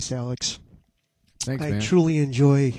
Alex. Thanks, I man. truly enjoy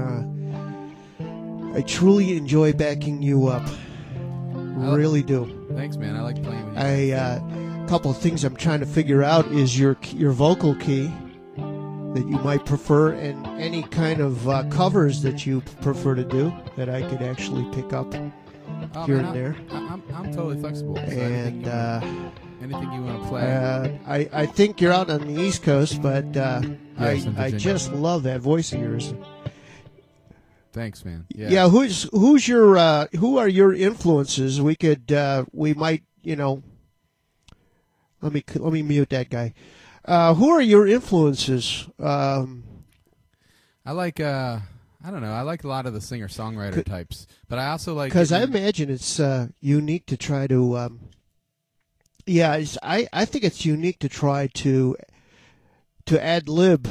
backing you up. Really do. Thanks, man. I like playing with you. A couple of things I'm trying to figure out is your vocal key that you might prefer, and any kind of covers that you prefer to do that I could actually pick up here and there. I'm totally flexible. So And anything you want to play. I think you're out on the East Coast, but Yes, in I Virginia. just love that voice of yours. Thanks, man. Yeah. Who's your who are your influences? We could we might let me mute that guy. Who are your influences? I like I don't know. I like a lot of the singer-songwriter types, but I also like because I imagine it's unique to try to. I think it's unique to try to ad lib,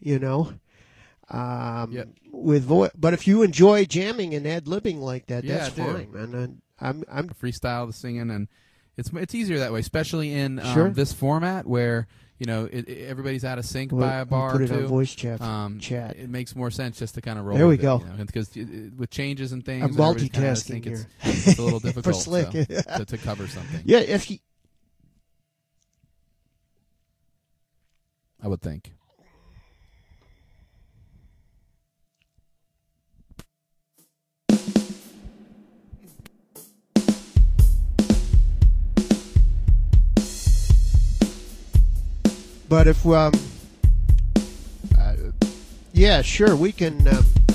with voice. But if you enjoy jamming and ad libbing like that, Yeah, that's I do. fine, man. I'm freestyle the singing, and it's easier that way, especially in Sure. this format where everybody's out of sync by a bar put or it on two. voice chat. It makes more sense just to kind of roll. There we with go. It, because with changes and things, I'm and everybody's kinda out of multitasking sync, here. It's a little difficult For slick. to cover something. Yeah, if you. I would think. But if yeah, sure, we can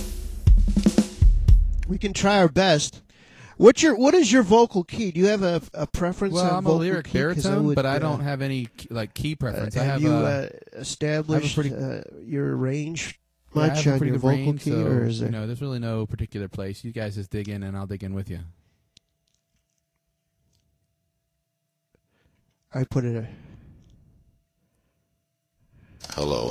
try our best. What is your vocal key? Do you have a preference? Well, on I'm a vocal lyric key? 'Cause baritone, but I would, don't have any key preference. I have have you I established have a your range I much have a on pretty your good vocal range, key, so, or is it? there's really no particular place. You guys just dig in, and I'll dig in with you. I put it. Hello.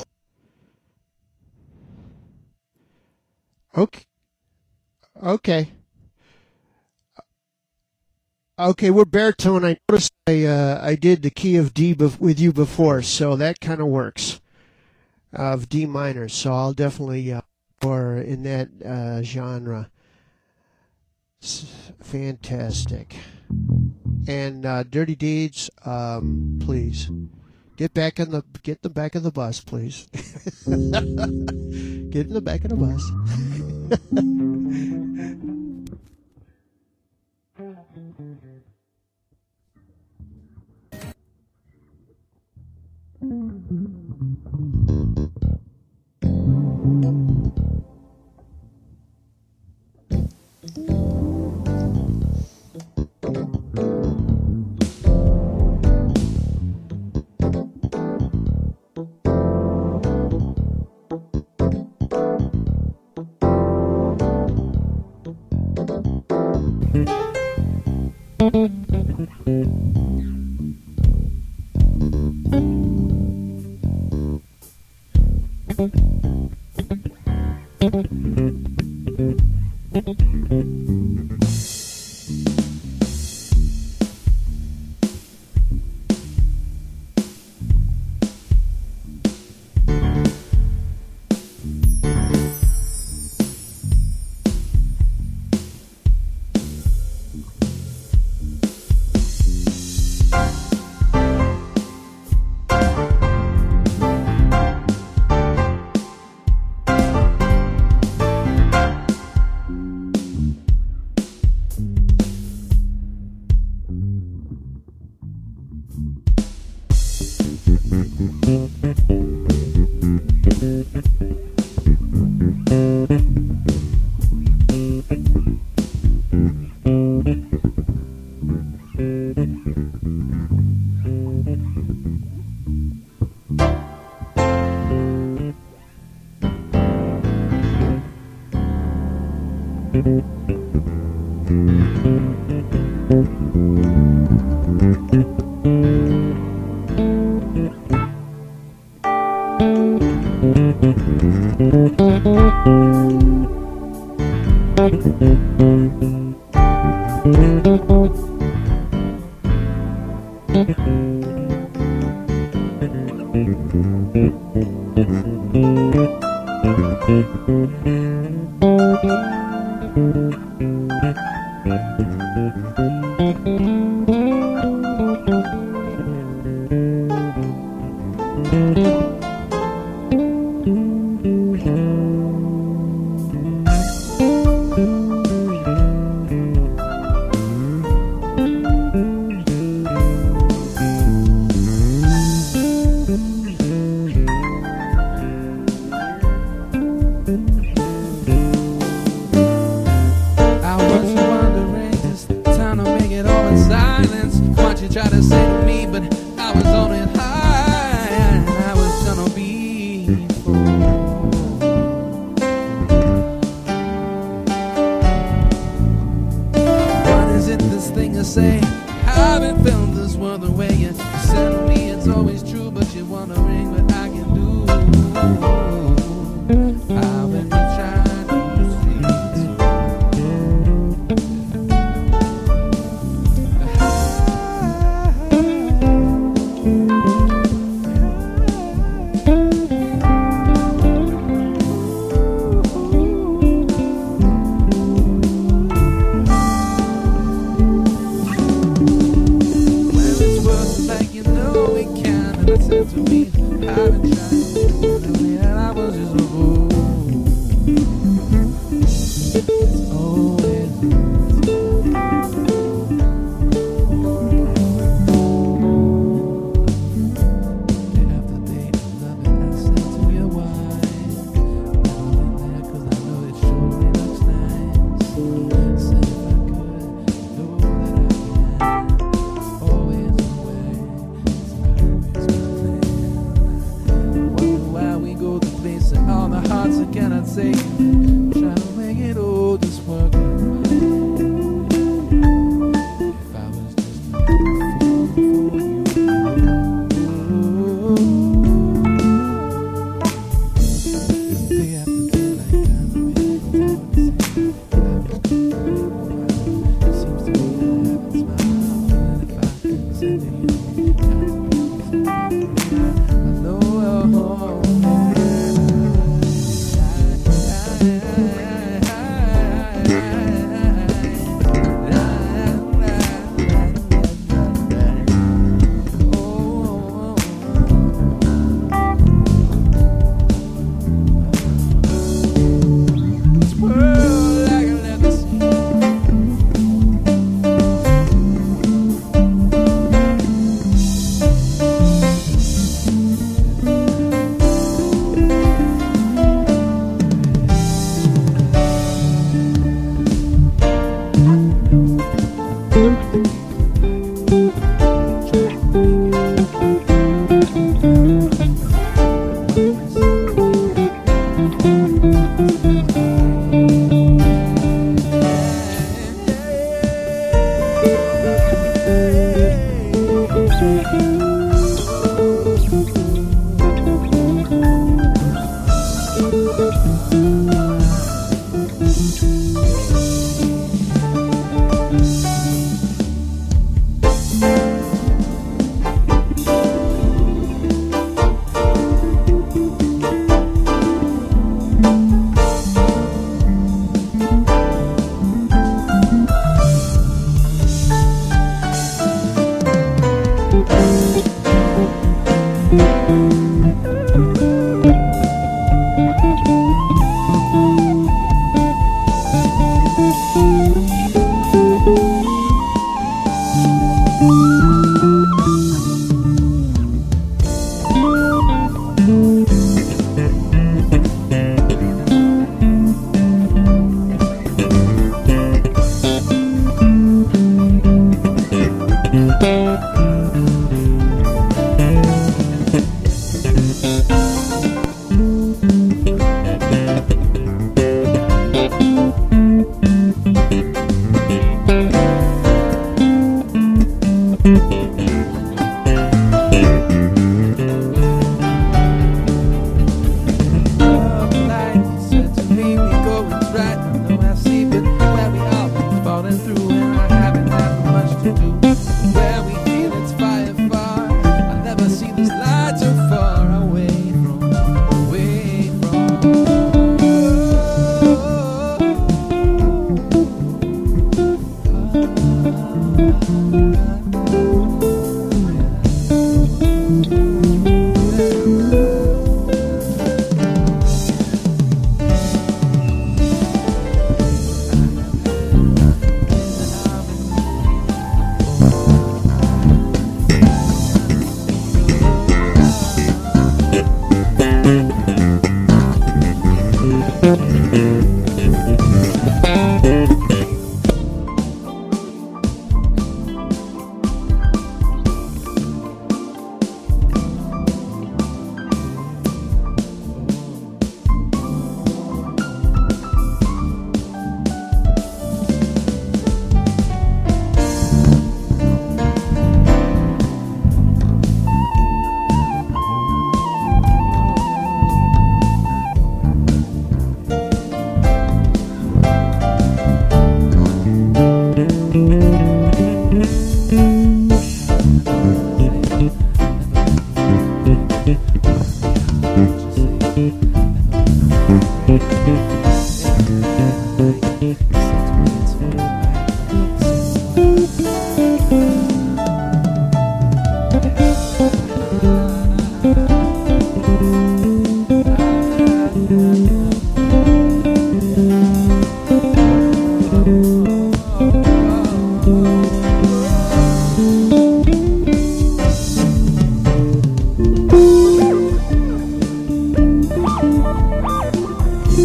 Okay. Okay, we're baritone. I noticed I did the key of D with you before, so that kind of works. Of D minor, so I'll definitely or in that genre. Fantastic. And Dirty Deeds, please get them back of the bus, please. Get in the back of the bus.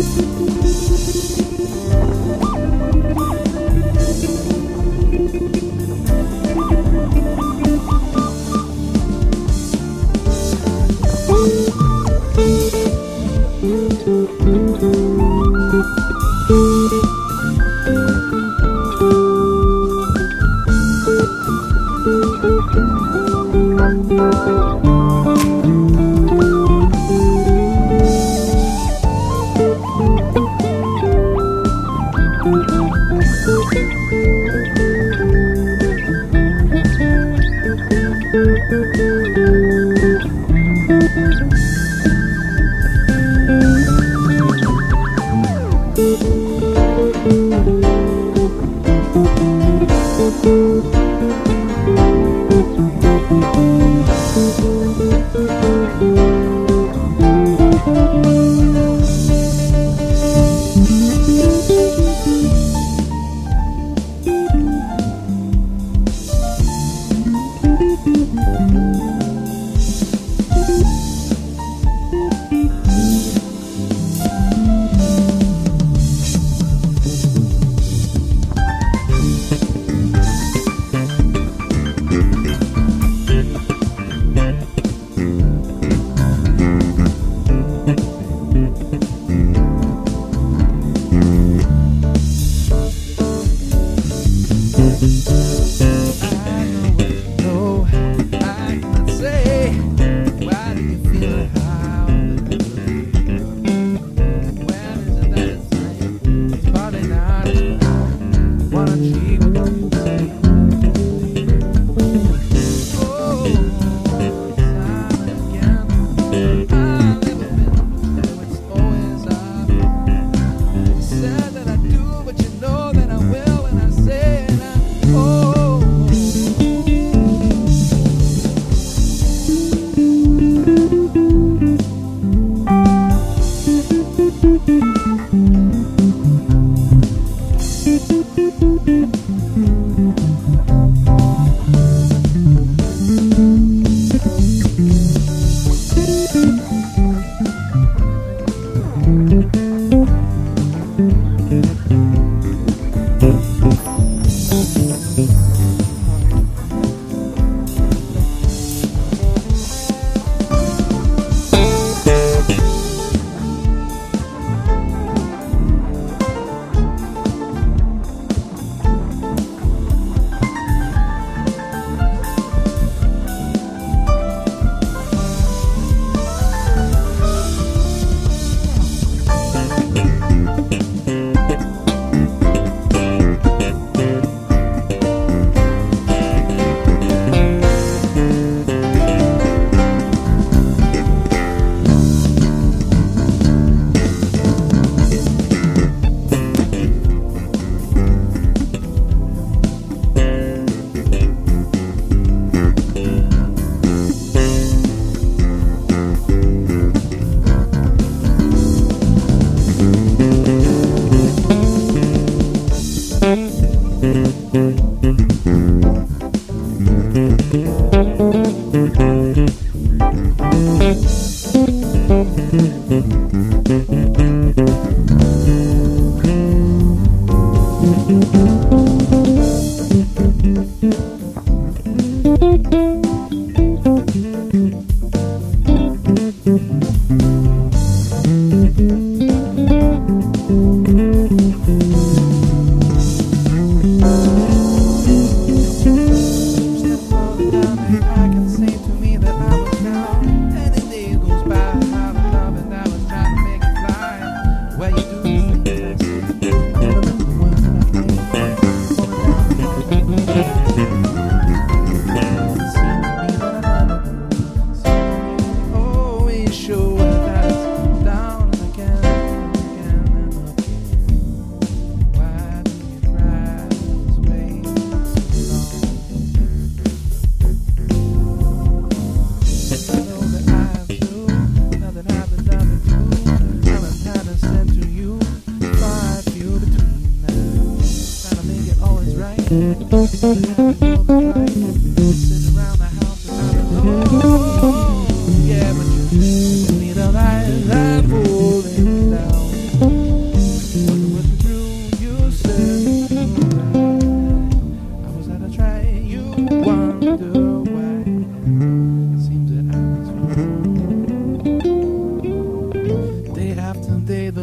Yeah, but you need a light, I'm falling down.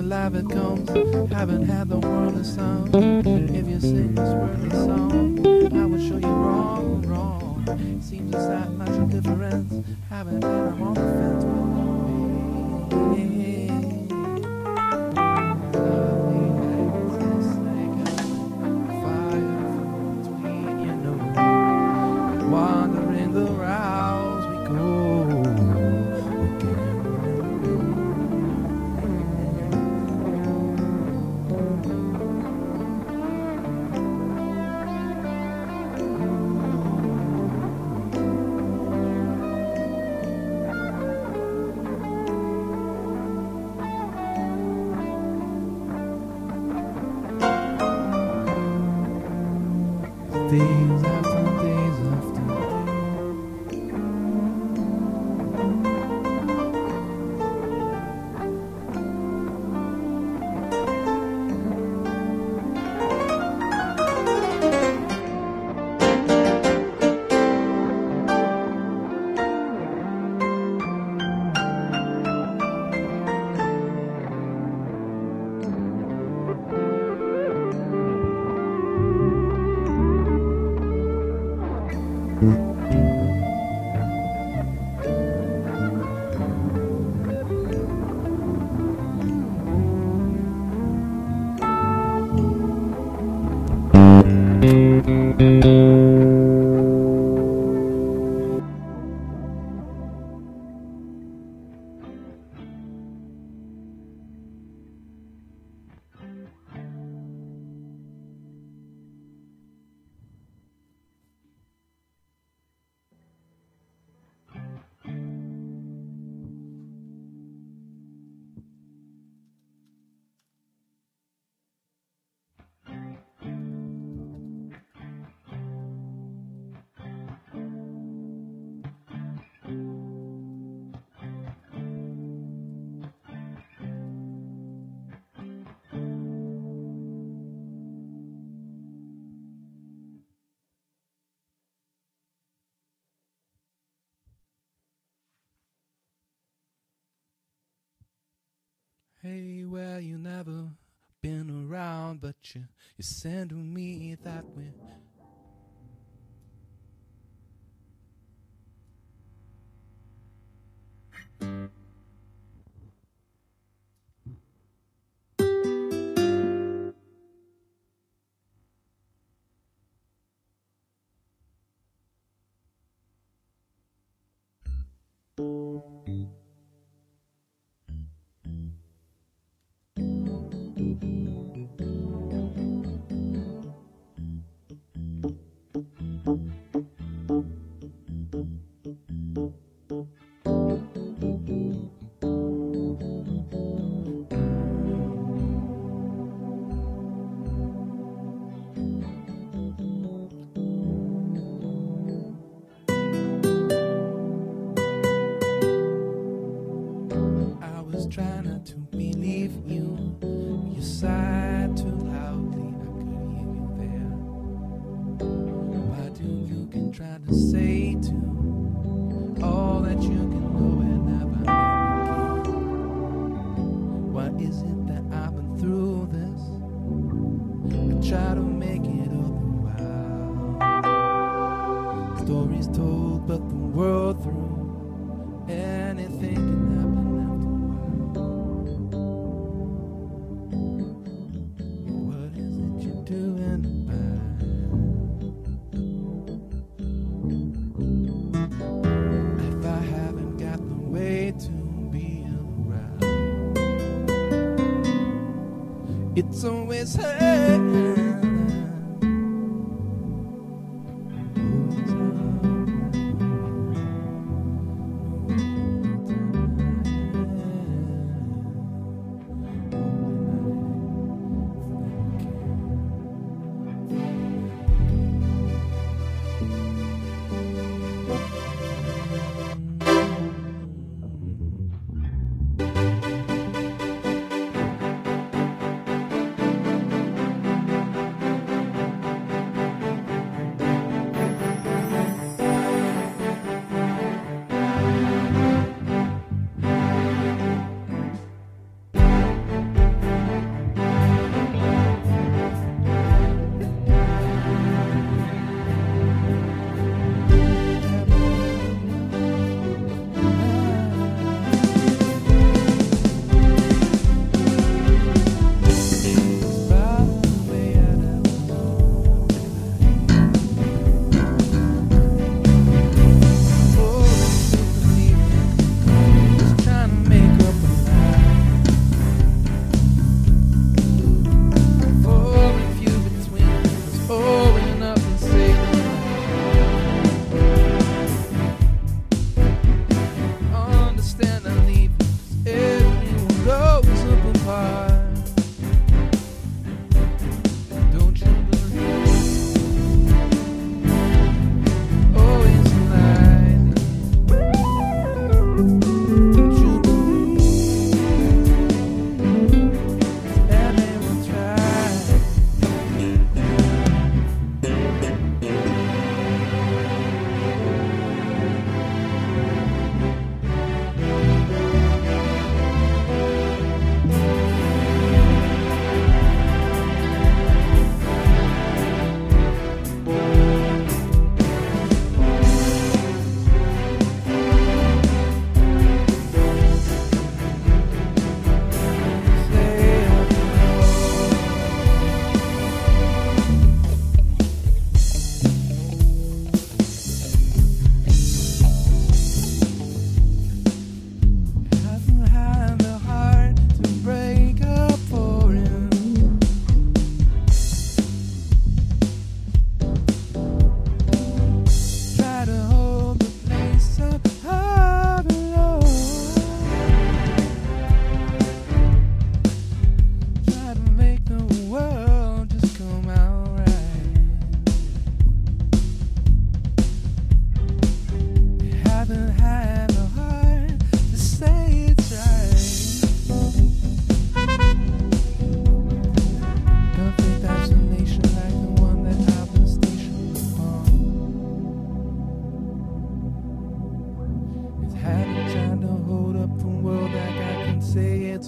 life it comes. Haven't had the world a sound. If you sing this worldly song, I would show you wrong, wrong. Seems it's not much of a difference. Haven't had I'm on the fence with me. Wandering the routes we go again. Days after days after Hey, well, you never been around, but you send to me that way. Try not to believe you. You sighed too loudly, I could hear you there. Why do you can try to say to all that you can know and never again? Why is it that I've been through this? I try to make it all the while. Stories told, but the world through. Anything can happen. It's always her.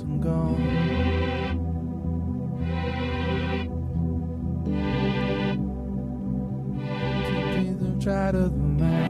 I'm gone. To breathe and try to the mind.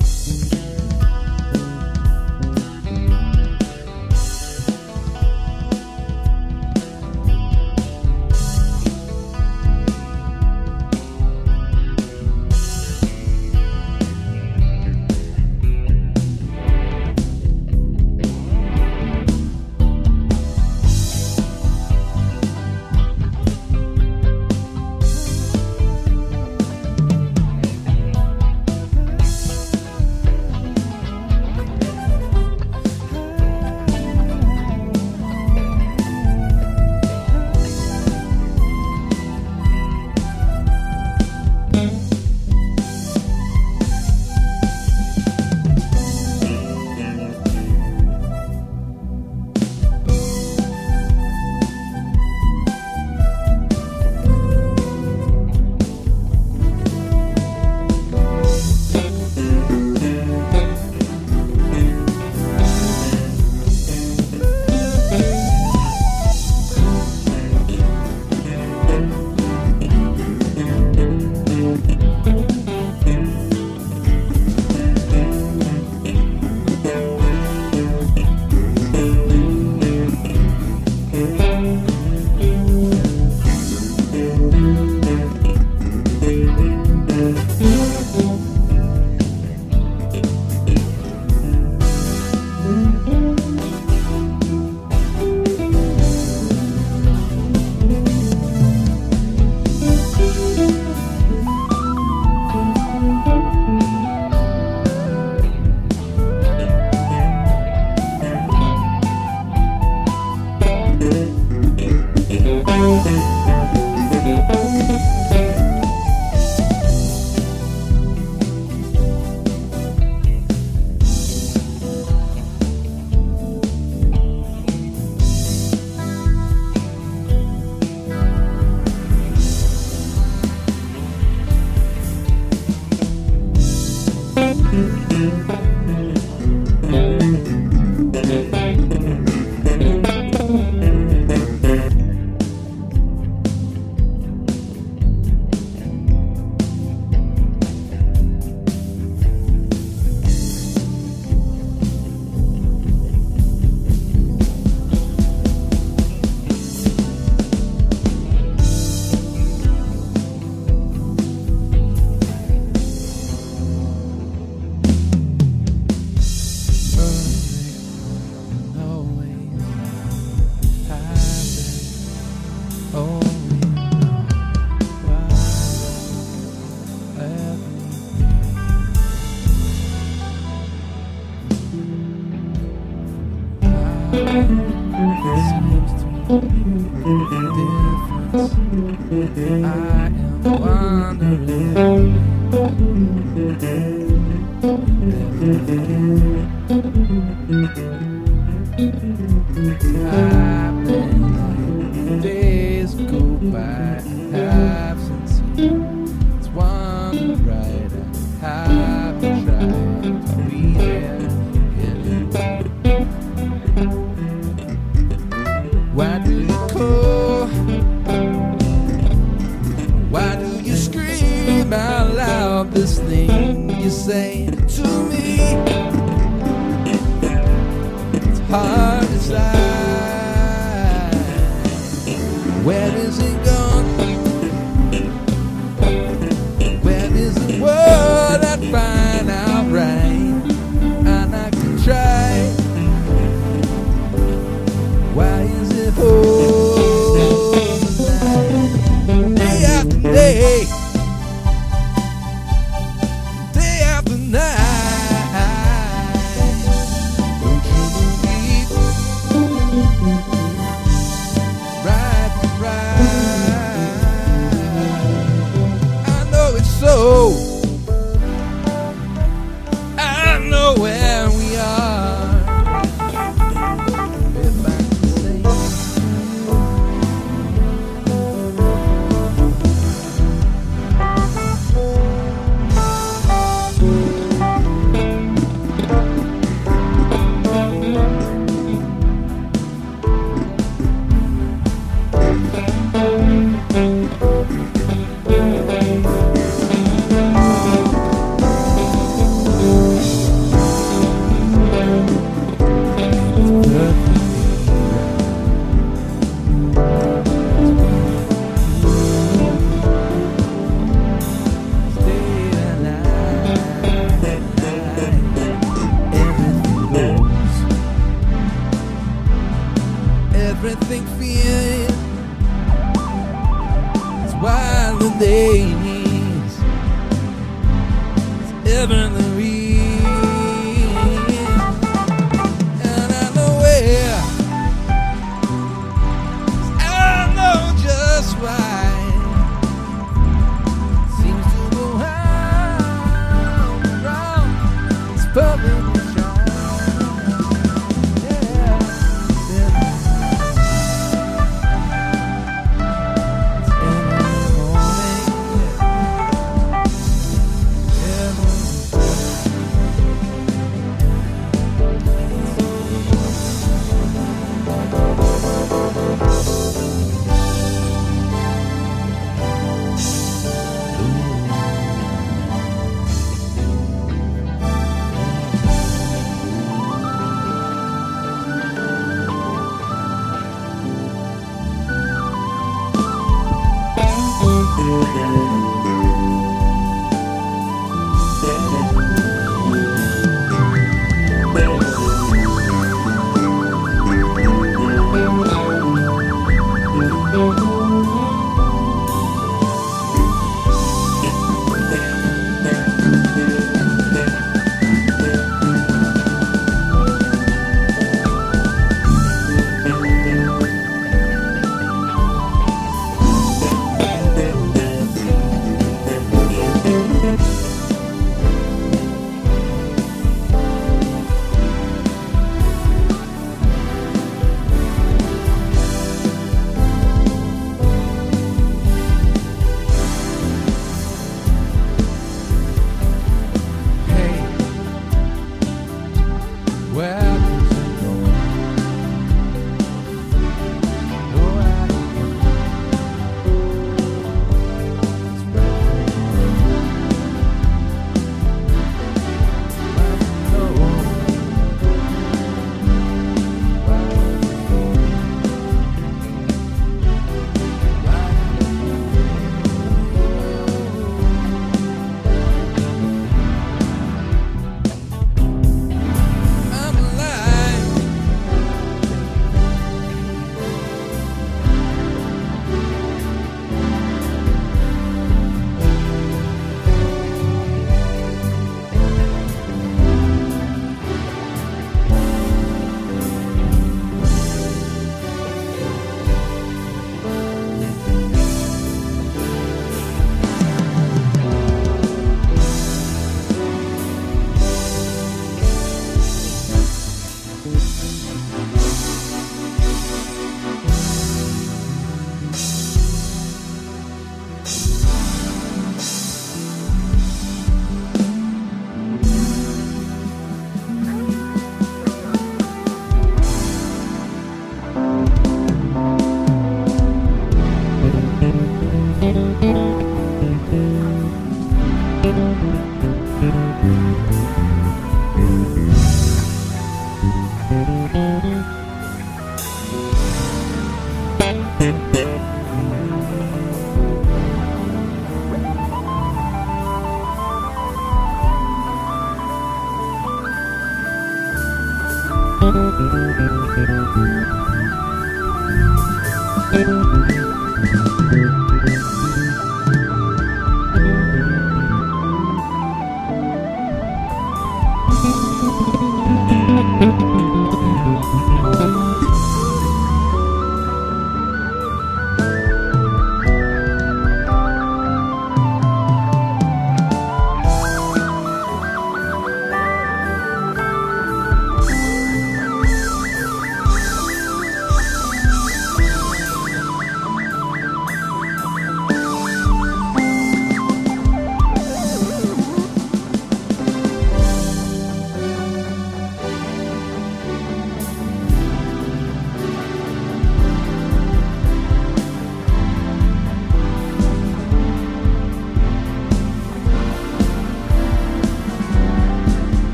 I am wandering. Days go by, absence. It's one right. I haven't tried to be there anymore. Why do you call? Why do you scream out loud this thing you say to me? It's hard to decide. Where is it gone? Where is the word I'd find out right? And I can try. Why is it whole night? Day after day, day after It's wild the days, it's ever the real, and I know where, I know just why. Seems to go round and round. It's perfect.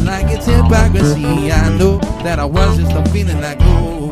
feeling like it's hypocrisy. I know that I was just a feeling like, oh.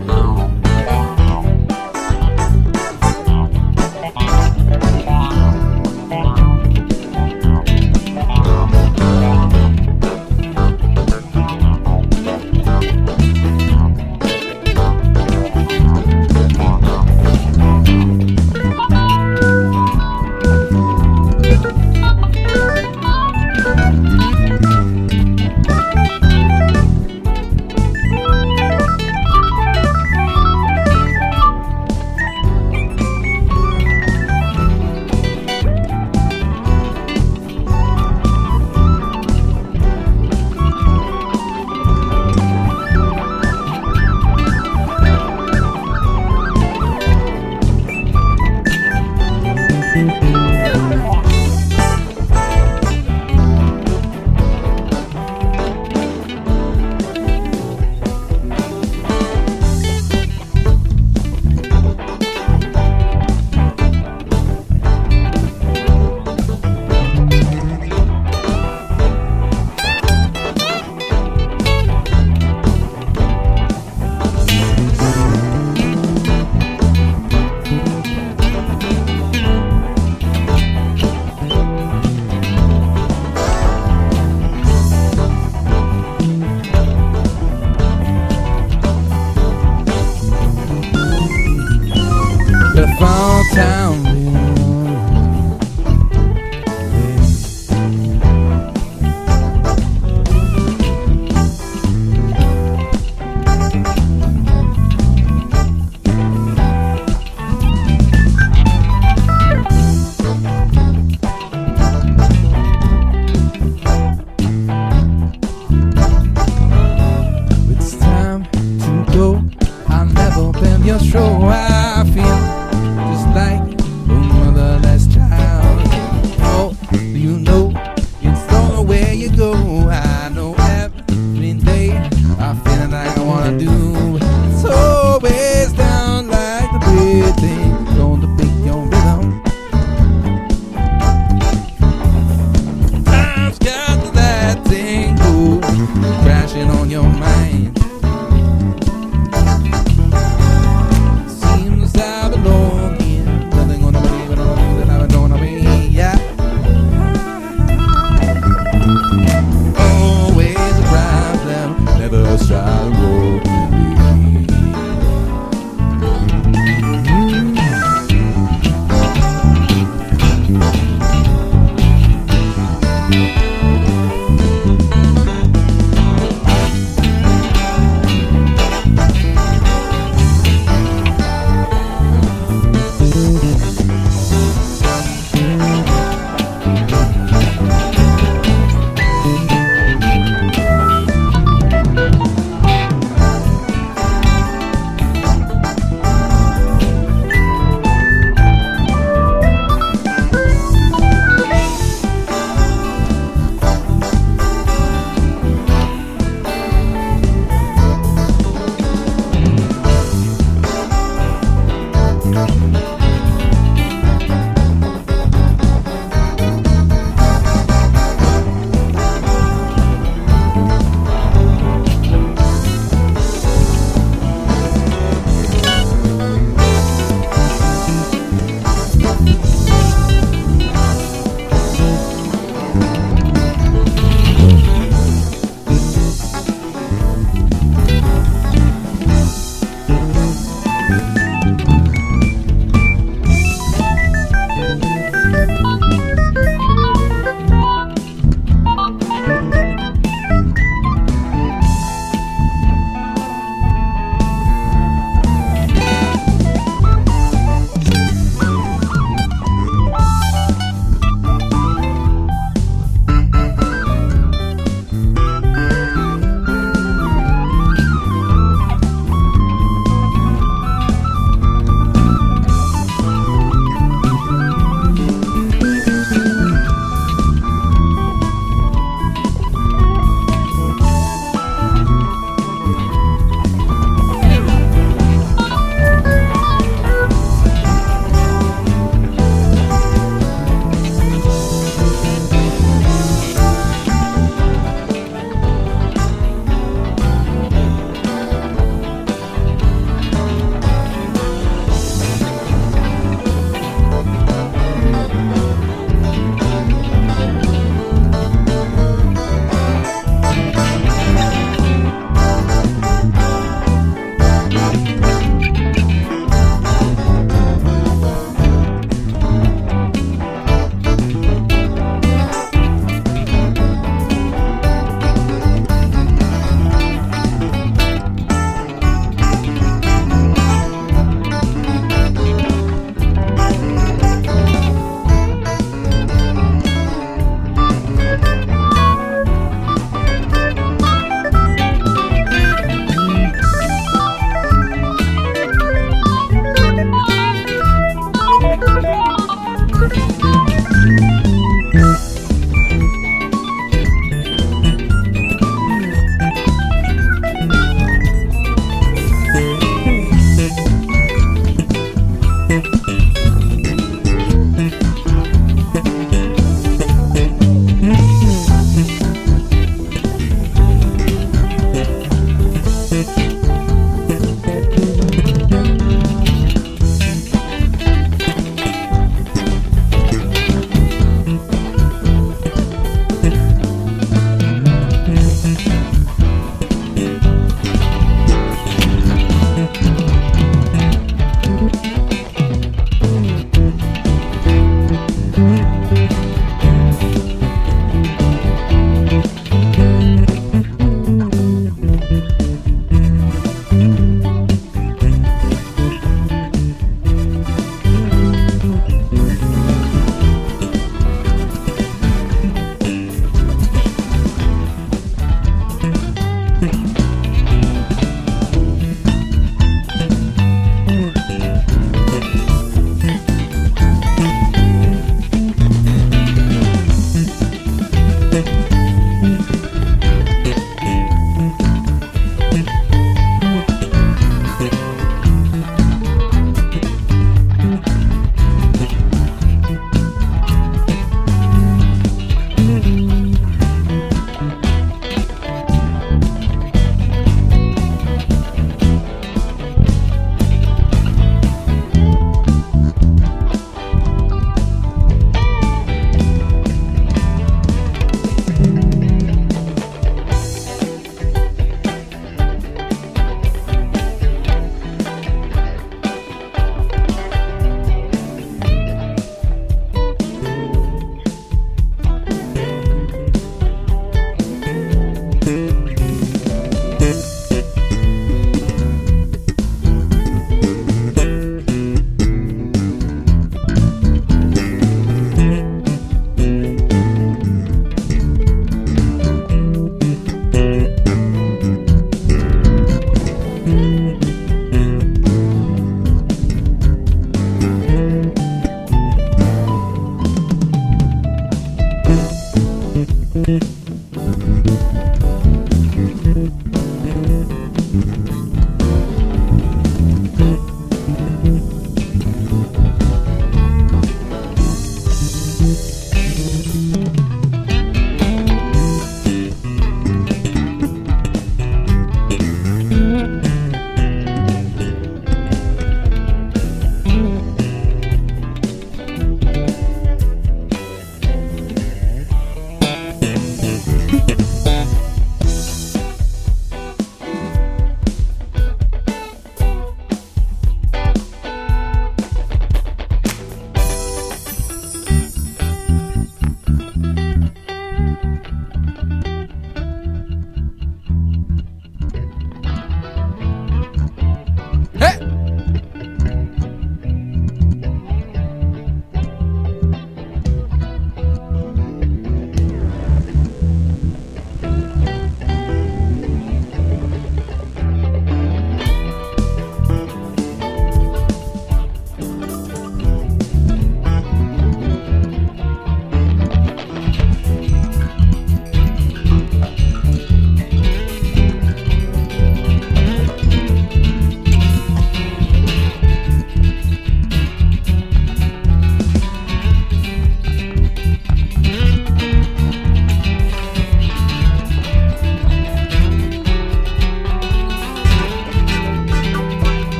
The fall town it's time to go. I'll never been your show. I feel just like a motherless child. Oh, you know it's all where you go.